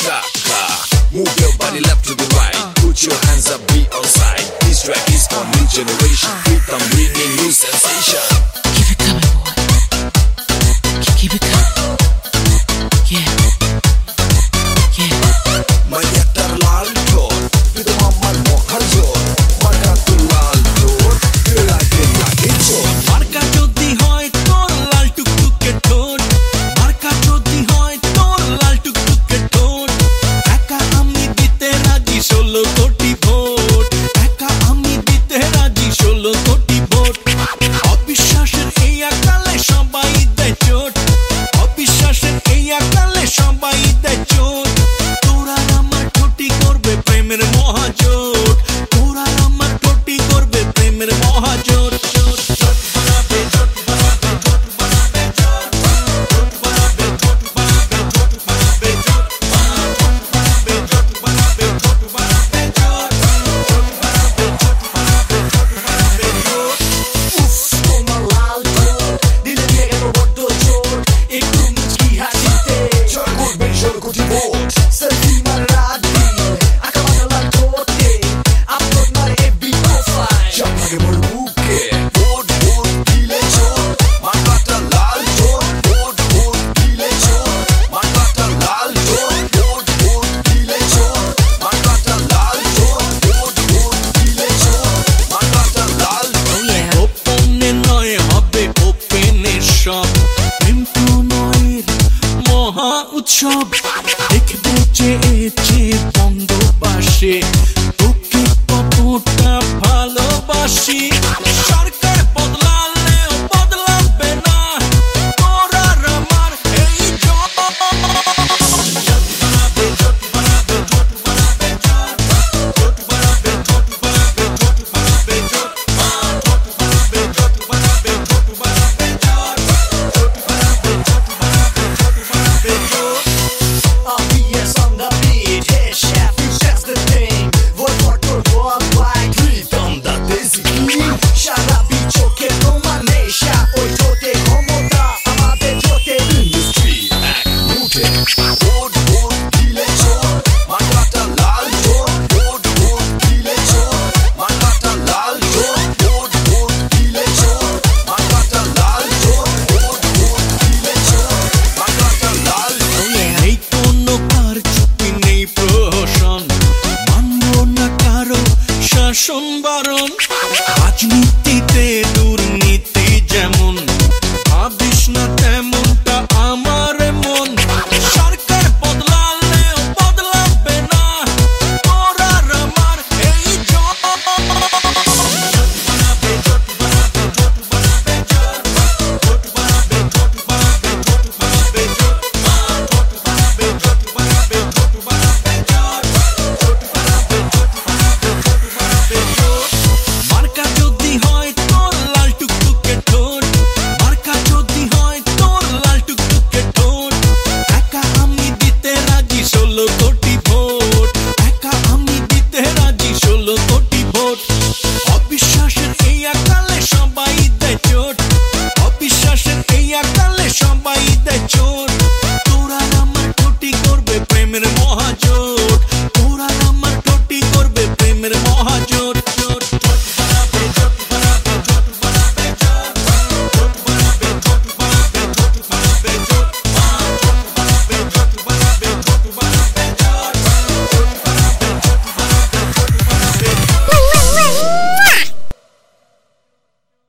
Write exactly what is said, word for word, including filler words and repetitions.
taka. Move your body left to the right. Put your hands up, be on side. This track is for new generation. Rhythm bringing new sensation. Keep it coming, boy. Keep it coming. Yeah. Yeah. Mayatar lal tor, itu mamar mohar jor. Marka tu lal tor, kela kela kichor. Marka jodi hoy tor lal tuk tuk ke thot. Marka jodi hoy tor lal tuk tuk ke thot. Eka ami dite raji ষোলো কোটি vote. Eka ami dite raji ষোলো কোটি vote. অবিশ্বাসের এই আকালে সবাই দেয় চোট. অবিশ্বাসের এই আকালে সবাই দেয় চোট. তোরা আমার ঠোঁটি করবে প্রেমের মহাজোট. তোরা আমার ঠোঁটি করবে প্রেমের মহাজোট. জোট জোট বানাবে জোট বানাবে জোট বানাবে জোট. জোট বানাবে জোট বানাবে জোট বানাবে জোট. জোট বানাবে জোট বানাবে জোট বানাবে জোট. জোট বানাবে জোট বানাবে জোট বানাবে জোট. উফ তোমার লাল ঠোঁট দিলে দিয়ে গেল বড্ড চোট একটু মুচকি হাসিতে Chor kurbe shor koti vote. Selfie মার রাত দিন আঁকা বাঁকা লাল ঠোঁটে আপলোড মার FB profile Chop lage mor buke. Vote vote dile chor. Marka lal tor. Vote vote dile chor. Marka lal tor. Vote vote dile chor. Marka lal tor. Vote vote dile chor. Marka lal tor. Oh yeah. গোপনে নয় হবে ওপেনে সব. প্রেম প্রণয়ের মহা উৎসব দেখতে চেয়ে